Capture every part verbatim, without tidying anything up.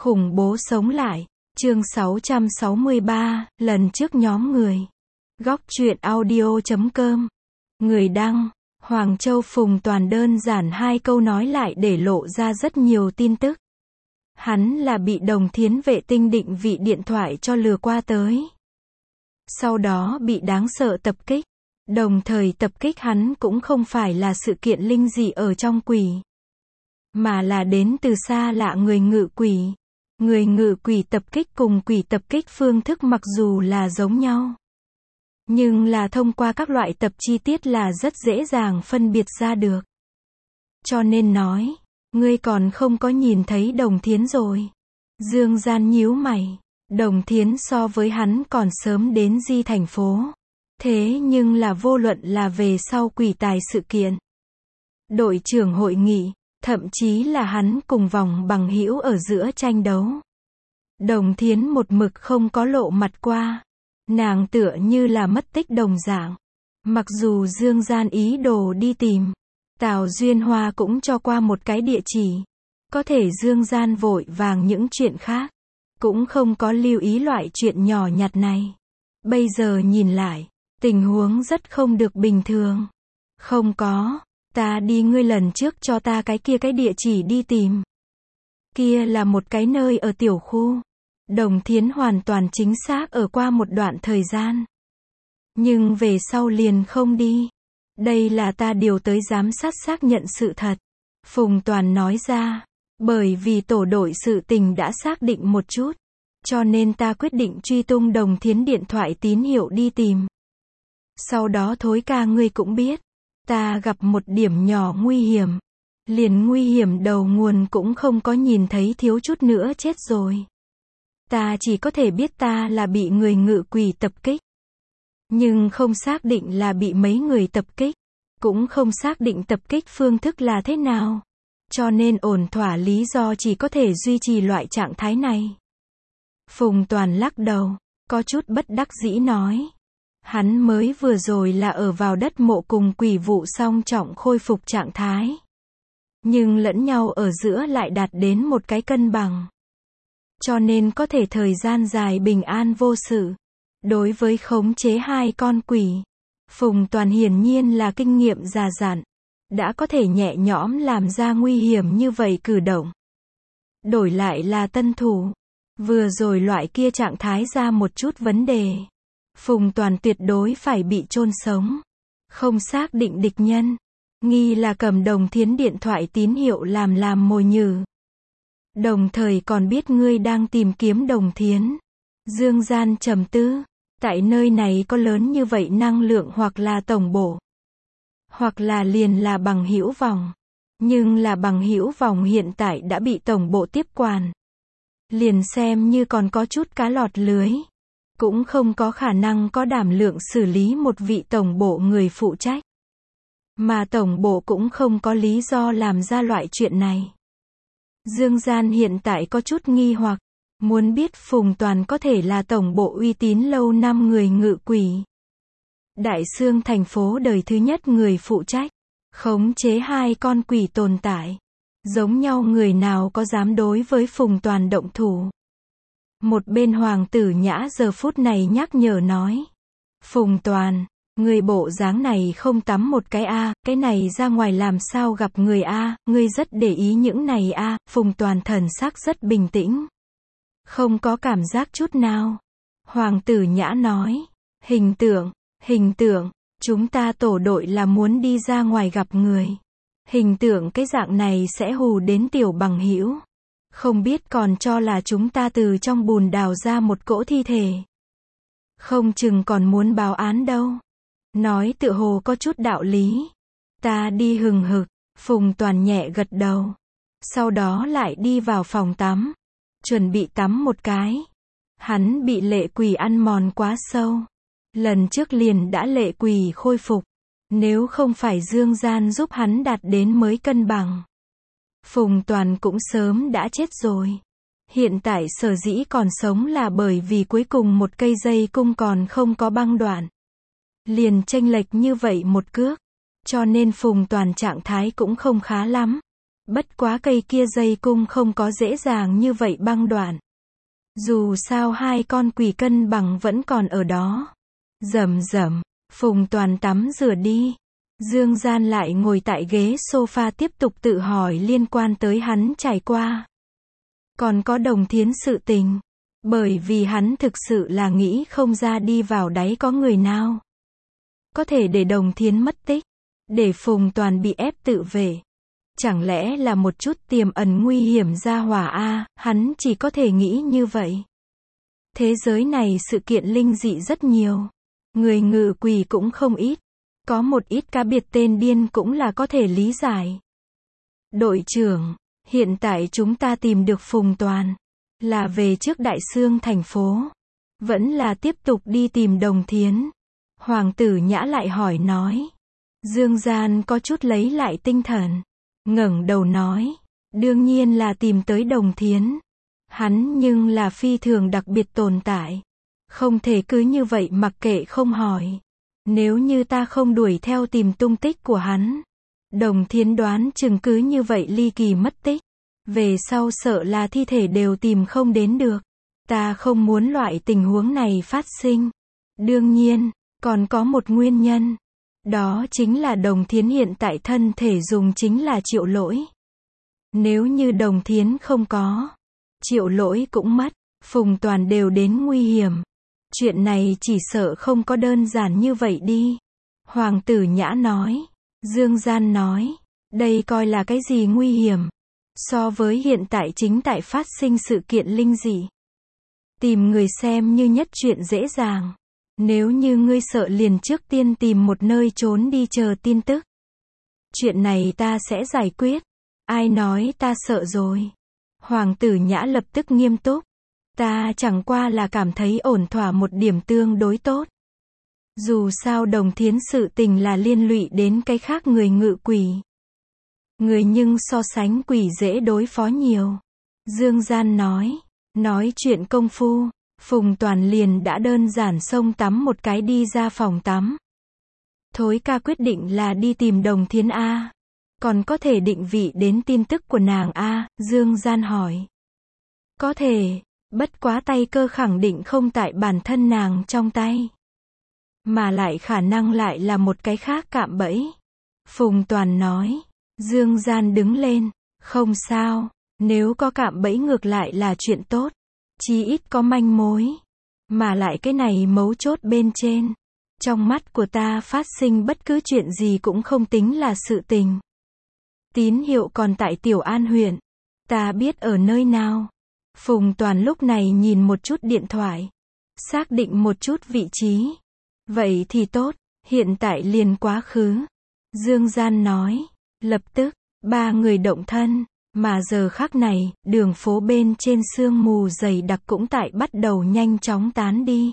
Khủng bố sống lại, chương sáu trăm sáu mươi ba, lần trước nhóm người. Góc truyện audio chấm com. Người đăng, Hoàng Châu Phùng Toàn đơn giản hai câu nói lại để lộ ra rất nhiều tin tức. Hắn là bị Đồng Thiến vệ tinh định vị điện thoại cho lừa qua tới. Sau đó bị đáng sợ tập kích. Đồng thời tập kích hắn cũng không phải là sự kiện linh dị ở trong quỷ, mà là đến từ xa lạ người ngự quỷ. Người ngự quỷ tập kích cùng quỷ tập kích phương thức mặc dù là giống nhau, nhưng là thông qua các loại tập chi tiết là rất dễ dàng phân biệt ra được. Cho nên nói, ngươi còn không có nhìn thấy Đồng Thiến rồi. Dương Gian nhíu mày, Đồng Thiến so với hắn còn sớm đến Di thành phố. Thế nhưng là vô luận là về sau quỷ tài sự kiện, đội trưởng hội nghị, thậm chí là hắn cùng vòng bằng hữu ở giữa tranh đấu, Đồng Thiến một mực không có lộ mặt qua. Nàng tựa như là mất tích đồng dạng. Mặc dù Dương Gian ý đồ đi tìm, Tào Duyên Hoa cũng cho qua một cái địa chỉ. Có thể Dương Gian vội vàng những chuyện khác, cũng không có lưu ý loại chuyện nhỏ nhặt này. Bây giờ nhìn lại, tình huống rất không được bình thường. Không có, ta đi ngươi lần trước cho ta cái kia cái địa chỉ đi tìm. Kia là một cái nơi ở tiểu khu. Đồng Thiến hoàn toàn chính xác ở qua một đoạn thời gian, nhưng về sau liền không đi. Đây là ta điều tới giám sát xác nhận sự thật. Phùng Toàn nói ra, bởi vì tổ đội sự tình đã xác định một chút, cho nên ta quyết định truy tung Đồng Thiến điện thoại tín hiệu đi tìm. Sau đó Thối ca ngươi cũng biết, ta gặp một điểm nhỏ nguy hiểm, liền nguy hiểm đầu nguồn cũng không có nhìn thấy, thiếu chút nữa chết rồi. Ta chỉ có thể biết ta là bị người ngự quỷ tập kích, nhưng không xác định là bị mấy người tập kích, cũng không xác định tập kích phương thức là thế nào, cho nên ổn thỏa lý do chỉ có thể duy trì loại trạng thái này. Phùng Toàn lắc đầu, có chút bất đắc dĩ nói, hắn mới vừa rồi là ở vào đất mộ cùng quỷ vụ song trọng khôi phục trạng thái, nhưng lẫn nhau ở giữa lại đạt đến một cái cân bằng, cho nên có thể thời gian dài bình an vô sự. Đối với khống chế hai con quỷ, Phùng Toàn hiển nhiên là kinh nghiệm già dặn, đã có thể nhẹ nhõm làm ra nguy hiểm như vậy cử động. Đổi lại là tân thủ, vừa rồi loại kia trạng thái ra một chút vấn đề, Phùng Toàn tuyệt đối phải bị chôn sống. Không xác định địch nhân, nghi là cầm Đồng Thiến điện thoại tín hiệu làm làm mồi nhử. Đồng thời còn biết ngươi đang tìm kiếm Đồng Thiến. Dương Gian trầm tư, tại nơi này có lớn như vậy năng lượng hoặc là tổng bộ, hoặc là liền là bằng hữu vòng. Nhưng là bằng hữu vòng hiện tại đã bị tổng bộ tiếp quản. Liền xem như còn có chút cá lọt lưới, cũng không có khả năng có đảm lượng xử lý một vị tổng bộ người phụ trách. Mà tổng bộ cũng không có lý do làm ra loại chuyện này. Dương Gian hiện tại có chút nghi hoặc, muốn biết Phùng Toàn có thể là tổng bộ uy tín lâu năm người ngự quỷ, Đại Xương thành phố đời thứ nhất người phụ trách, khống chế hai con quỷ tồn tại. Giống nhau người nào có dám đối với Phùng Toàn động thủ. Một bên Hoàng Tử Nhã giờ phút này nhắc nhở nói, Phùng Toàn, người bộ dáng này không tắm một cái a, à, cái này ra ngoài làm sao gặp người a, à, ngươi rất để ý những này a. À. Phùng Toàn thần sắc rất bình tĩnh, không có cảm giác chút nào. Hoàng Tử Nhã nói, hình tượng, hình tượng, chúng ta tổ đội là muốn đi ra ngoài gặp người. Hình tượng cái dạng này sẽ hù đến tiểu bằng hữu. Không biết còn cho là chúng ta từ trong bùn đào ra một cỗ thi thể. Không chừng còn muốn báo án đâu. Nói tựa hồ có chút đạo lý. Ta đi hừng hực. Phùng Toàn nhẹ gật đầu. Sau đó lại đi vào phòng tắm, chuẩn bị tắm một cái. Hắn bị lệ quỷ ăn mòn quá sâu. Lần trước liền đã lệ quỷ khôi phục. Nếu không phải Dương Gian giúp hắn đạt đến mới cân bằng, Phùng Toàn cũng sớm đã chết rồi. Hiện tại sở dĩ còn sống là bởi vì cuối cùng một cây dây cung còn không có băng đoạn. Liền chênh lệch như vậy một cước. Cho nên Phùng Toàn trạng thái cũng không khá lắm. Bất quá cây kia dây cung không có dễ dàng như vậy băng đoạn. Dù sao hai con quỷ cân bằng vẫn còn ở đó. Rầm rầm, Phùng Toàn tắm rửa đi. Dương Gian lại ngồi tại ghế sofa tiếp tục tự hỏi liên quan tới hắn trải qua. Còn có Đồng Thiến sự tình. Bởi vì hắn thực sự là nghĩ không ra đi vào đáy có người nào có thể để Đồng Thiến mất tích, để Phùng Toàn bị ép tự vệ. Chẳng lẽ là một chút tiềm ẩn nguy hiểm ra hỏa a, hắn chỉ có thể nghĩ như vậy. Thế giới này sự kiện linh dị rất nhiều. Người ngự quỷ cũng không ít. Có một ít cá biệt tên điên cũng là có thể lý giải. Đội trưởng, hiện tại chúng ta tìm được Phùng Toàn. Là về trước Đại Xương thành phố. Vẫn là tiếp tục đi tìm Đồng Thiến. Hoàng tử Nhã lại hỏi nói. Dương Gian có chút lấy lại tinh thần. Ngẩng đầu nói. Đương nhiên là tìm tới Đồng Thiến. Hắn nhưng là phi thường đặc biệt tồn tại. Không thể cứ như vậy mặc kệ không hỏi. Nếu như ta không đuổi theo tìm tung tích của hắn, Đồng Thiến đoán chừng cứ như vậy ly kỳ mất tích. Về sau sợ là thi thể đều tìm không đến được. Ta không muốn loại tình huống này phát sinh. Đương nhiên, còn có một nguyên nhân. Đó chính là Đồng Thiến hiện tại thân thể dùng chính là Triệu Lỗi. Nếu như Đồng Thiến không có, Triệu Lỗi cũng mất, Phùng Toàn đều đến nguy hiểm. Chuyện này chỉ sợ không có đơn giản như vậy đi. Hoàng tử Nhã nói. Dương Gian nói. Đây coi là cái gì nguy hiểm. So với hiện tại chính tại phát sinh sự kiện linh dị. Tìm người xem như nhất chuyện dễ dàng. Nếu như ngươi sợ liền trước tiên tìm một nơi trốn đi chờ tin tức. Chuyện này ta sẽ giải quyết. Ai nói ta sợ rồi. Hoàng tử Nhã lập tức nghiêm túc. Ta chẳng qua là cảm thấy ổn thỏa một điểm tương đối tốt. Dù sao Đồng Thiến sự tình là liên lụy đến cái khác người ngự quỷ. Người nhưng so sánh quỷ dễ đối phó nhiều. Dương Gian nói. Nói chuyện công phu, Phùng Toàn liền đã đơn giản xông tắm một cái đi ra phòng tắm. Thối ca quyết định là đi tìm Đồng Thiến A. Còn có thể định vị đến tin tức của nàng A, Dương Gian hỏi. Có thể, bất quá tay cơ khẳng định không tại bản thân nàng trong tay. Mà lại khả năng lại là một cái khác cạm bẫy. Phùng Toàn nói. Dương Gian đứng lên. Không sao, nếu có cạm bẫy ngược lại là chuyện tốt. Chí ít có manh mối. Mà lại cái này mấu chốt bên trên. Trong mắt của ta phát sinh bất cứ chuyện gì cũng không tính là sự tình. Tín hiệu còn tại Tiểu An huyện. Ta biết ở nơi nào. Phùng Toàn lúc này nhìn một chút điện thoại. Xác định một chút vị trí. Vậy thì tốt, hiện tại liền quá khứ. Dương Gian nói. Lập tức, ba người động thân. Mà giờ khắc này, đường phố bên trên sương mù dày đặc cũng tại bắt đầu nhanh chóng tán đi.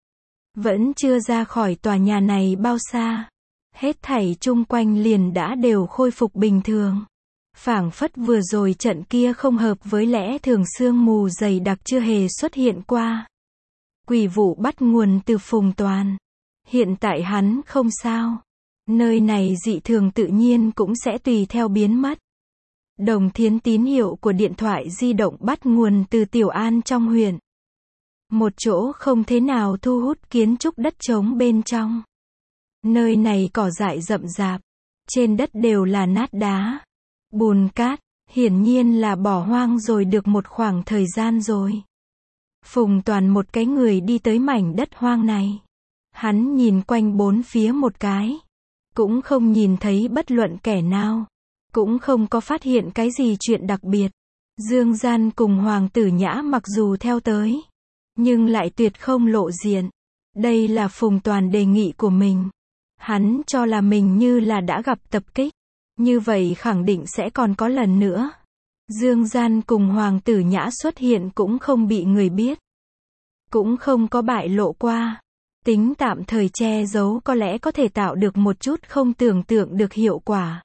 Vẫn chưa ra khỏi tòa nhà này bao xa. Hết thảy chung quanh liền đã đều khôi phục bình thường. Phảng phất vừa rồi trận kia không hợp với lẽ thường sương mù dày đặc chưa hề xuất hiện qua. Quỷ vụ bắt nguồn từ Phùng Toàn. Hiện tại hắn không sao. Nơi này dị thường tự nhiên cũng sẽ tùy theo biến mất. Đồng Thiến tín hiệu của điện thoại di động bắt nguồn từ Tiểu An trong huyện. Một chỗ không thế nào thu hút kiến trúc đất trống bên trong. Nơi này cỏ dại rậm rạp. Trên đất đều là nát đá. Bùn cát, hiển nhiên là bỏ hoang rồi được một khoảng thời gian rồi. Phùng Toàn một cái người đi tới mảnh đất hoang này. Hắn nhìn quanh bốn phía một cái. Cũng không nhìn thấy bất luận kẻ nào. Cũng không có phát hiện cái gì chuyện đặc biệt. Dương Gian cùng Hoàng tử Nhã mặc dù theo tới. Nhưng lại tuyệt không lộ diện. Đây là Phùng Toàn đề nghị của mình. Hắn cho là mình như là đã gặp tập kích. Như vậy khẳng định sẽ còn có lần nữa. Dương Gian cùng Hoàng tử Nhã xuất hiện cũng không bị người biết. Cũng không có bại lộ qua. Tính tạm thời che giấu có lẽ có thể tạo được một chút không tưởng tượng được hiệu quả.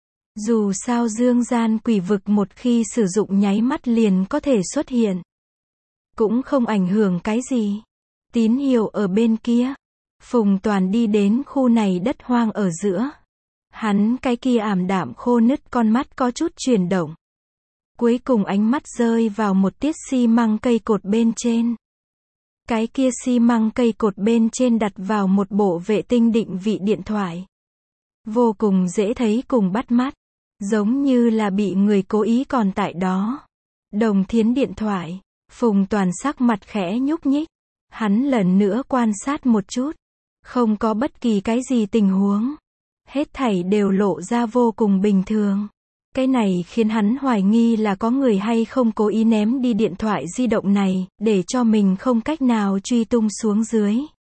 Dù sao Dương Gian quỷ vực một khi sử dụng nháy mắt liền có thể xuất hiện. Cũng không ảnh hưởng cái gì. Tín hiệu ở bên kia. Phùng Toàn đi đến khu này đất hoang ở giữa. Hắn cái kia ảm đạm khô nứt con mắt có chút chuyển động. Cuối cùng ánh mắt rơi vào một tiết xi măng cây cột bên trên. Cái kia xi măng cây cột bên trên đặt vào một bộ vệ tinh định vị điện thoại. Vô cùng dễ thấy cùng bắt mắt. Giống như là bị người cố ý còn tại đó. Đồng Thiến điện thoại. Phùng Toàn sắc mặt khẽ nhúc nhích. Hắn lần nữa quan sát một chút. Không có bất kỳ cái gì tình huống. Hết thảy đều lộ ra vô cùng bình thường. Cái này khiến hắn hoài nghi là có người hay không cố ý ném đi điện thoại di động này, để cho mình không cách nào truy tung xuống dưới.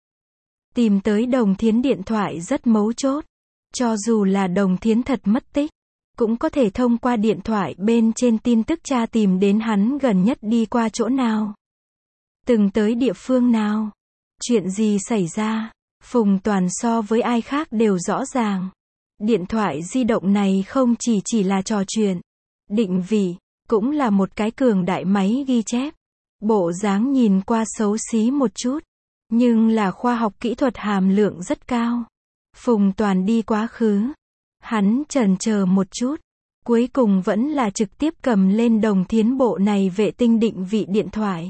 Tìm tới Đồng Thiến điện thoại rất mấu chốt. Cho dù là Đồng Thiến thật mất tích, cũng có thể thông qua điện thoại bên trên tin tức tra tìm đến hắn gần nhất đi qua chỗ nào. Từng tới địa phương nào. Chuyện gì xảy ra. Phùng Toàn so với ai khác đều rõ ràng. Điện thoại di động này không chỉ chỉ là trò chuyện. Định vị, cũng là một cái cường đại máy ghi chép. Bộ dáng nhìn qua xấu xí một chút. Nhưng là khoa học kỹ thuật hàm lượng rất cao. Phùng Toàn đi quá khứ. Hắn chần chờ một chút. Cuối cùng vẫn là trực tiếp cầm lên Đồng Thiến bộ này vệ tinh định vị điện thoại.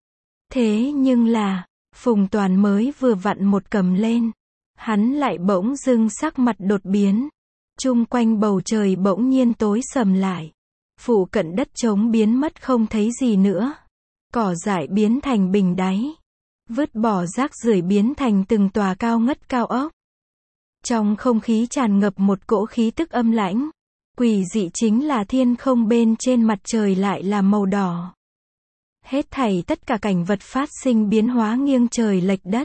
Thế nhưng là, Phùng Toàn mới vừa vặn một cầm lên. Hắn lại bỗng dưng sắc mặt đột biến. Chung quanh bầu trời bỗng nhiên tối sầm lại. Phụ cận đất trống biến mất không thấy gì nữa. Cỏ dại biến thành bình đáy. Vứt bỏ rác rưởi biến thành từng tòa cao ngất cao ốc. Trong không khí tràn ngập một cỗ khí tức âm lãnh. Quỷ dị chính là thiên không bên trên mặt trời lại là màu đỏ. Hết thảy tất cả cảnh vật phát sinh biến hóa nghiêng trời lệch đất.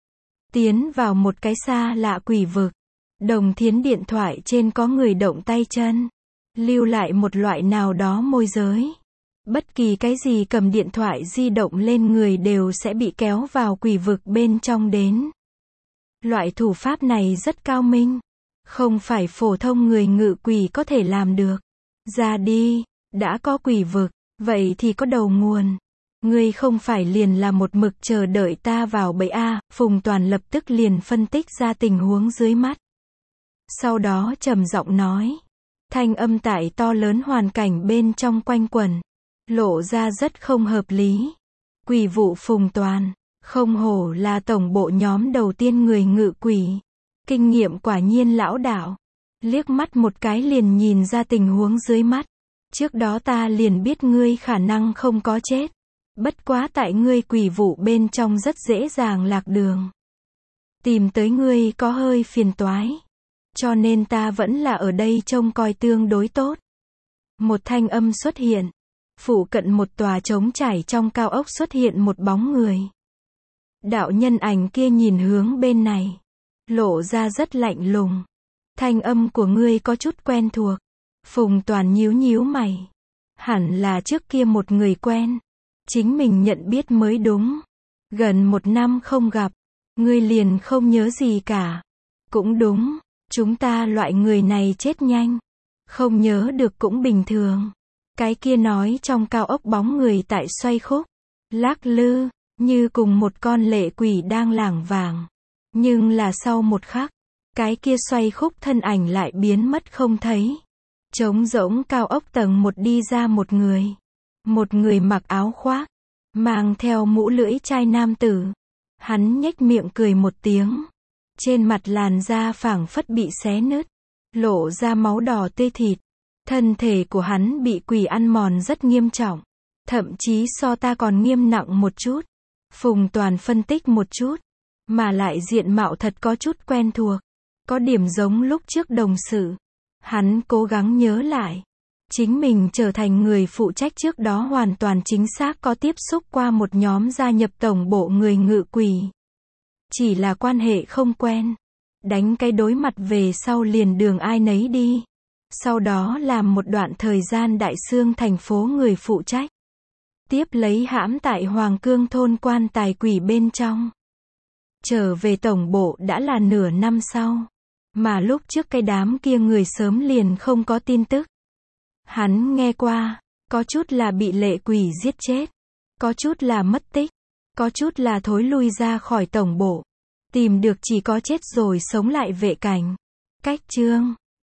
Tiến vào một cái xa lạ quỷ vực. Đồng Thiến điện thoại trên có người động tay chân. Lưu lại một loại nào đó môi giới. Bất kỳ cái gì cầm điện thoại di động lên người đều sẽ bị kéo vào quỷ vực bên trong đến. Loại thủ pháp này rất cao minh. Không phải phổ thông người ngự quỷ có thể làm được. Ra đi, đã có quỷ vực, vậy thì có đầu nguồn. Ngươi không phải liền là một mực chờ đợi ta vào bẫy a. Phùng Toàn lập tức liền phân tích ra tình huống dưới mắt. Sau đó trầm giọng nói. Thanh âm tại to lớn hoàn cảnh bên trong quanh quẩn. Lộ ra rất không hợp lý. Quỷ vụ Phùng Toàn. Không hổ là tổng bộ nhóm đầu tiên người ngự quỷ. Kinh nghiệm quả nhiên lão đạo. Liếc mắt một cái liền nhìn ra tình huống dưới mắt. Trước đó ta liền biết ngươi khả năng không có chết. Bất quá tại ngươi quỷ vụ bên trong rất dễ dàng lạc đường. Tìm tới ngươi có hơi phiền toái. Cho nên ta vẫn là ở đây trông coi tương đối tốt. Một thanh âm xuất hiện. Phụ cận một tòa trống trải trong cao ốc xuất hiện một bóng người. Đạo nhân ảnh kia nhìn hướng bên này. Lộ ra rất lạnh lùng. Thanh âm của ngươi có chút quen thuộc. Phùng Toàn nhíu nhíu mày. Hẳn là trước kia một người quen. Chính mình nhận biết mới đúng. Gần một năm không gặp. Ngươi liền không nhớ gì cả. Cũng đúng. Chúng ta loại người này chết nhanh. Không nhớ được cũng bình thường. Cái kia nói trong cao ốc bóng người tại xoay khúc. Lắc lư. Như cùng một con lệ quỷ đang lảng vảng. Nhưng là sau một khắc. Cái kia xoay khúc thân ảnh lại biến mất không thấy. Trống rỗng cao ốc tầng một đi ra một người. Một người mặc áo khoác. Mang theo mũ lưỡi chai nam tử. Hắn nhếch miệng cười một tiếng. Trên mặt làn da phảng phất bị xé nứt. Lộ ra máu đỏ tươi thịt. Thân thể của hắn bị quỷ ăn mòn rất nghiêm trọng. Thậm chí so ta còn nghiêm nặng một chút. Phùng Toàn phân tích một chút. Mà lại diện mạo thật có chút quen thuộc. Có điểm giống lúc trước đồng sự. Hắn cố gắng nhớ lại. Chính mình trở thành người phụ trách trước đó hoàn toàn chính xác có tiếp xúc qua một nhóm gia nhập tổng bộ người ngự quỷ. Chỉ là quan hệ không quen. Đánh cái đối mặt về sau liền đường ai nấy đi. Sau đó làm một đoạn thời gian Đại Xương thành phố người phụ trách. Tiếp lấy hãm tại Hoàng Cương thôn quan tài quỷ bên trong. Trở về tổng bộ đã là nửa năm sau. Mà lúc trước cái đám kia người sớm liền không có tin tức. Hắn nghe qua, có chút là bị lệ quỷ giết chết. Có chút là mất tích. Có chút là thối lui ra khỏi tổng bộ. Tìm được chỉ có chết rồi sống lại vệ cảnh. Cách chương